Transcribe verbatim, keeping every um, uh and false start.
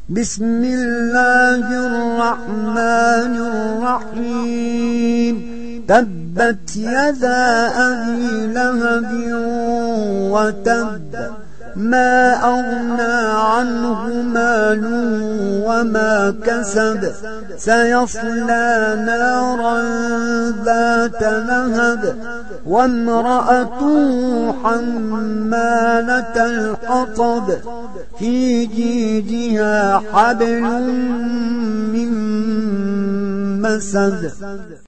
بسم الله الرحمن الرحيم تبت يدا أبي لهب وتب ما أغنى عنه ماله وما كسب سيصلى نارا ذات لهب وامرأته حمالة الحطب في جيدها حبل من مسد